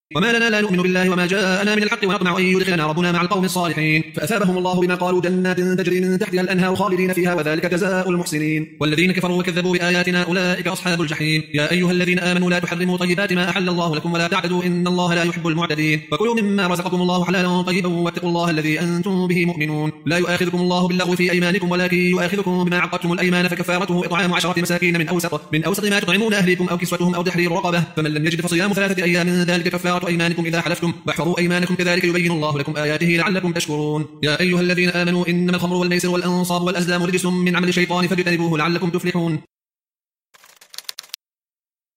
وما لنا لا نؤمن بالله وما جاءنا من الحق ونطمع أن يدخلنا ربنا مع القوم الصالحين فأثابهم الله بما قالوا جنات تجري من تحتها الأنهار خالدين فيها وذلك جزاء المحسنين والذين كفروا وكذبوا بآياتنا أولئك أصحاب الجحيم يا أيها الذين آمنوا لا تحرموا طيبات ما أحل الله لكم ولا تعتدوا إن الله لا يحب المعتدين وكلوا مما رزقكم الله حلالا طيبا واتقوا الله الذي أنتم به مؤمنون لا يؤاخذكم الله باللغو في أيمانكم ولكن يؤاخذكم بما عقدتم الأيمان فكفارته إطعام 10 مساكين من أوسط ما تطعمون أهليكم أو كسوتهم أو تحرير رقبة فمن لم يجد فصيام 3 أيام ذلك كفارة أيمانكم إذا حلفتم واحفظوا أيمانكم كذلك يبين الله لكم آياته لعلكم تشكرون يا أيها الذين آمنوا إنما الخمر والميسر والأنصاب والأزلام رجس من عمل الشيطان فاجتنبوه لعلكم تفلحون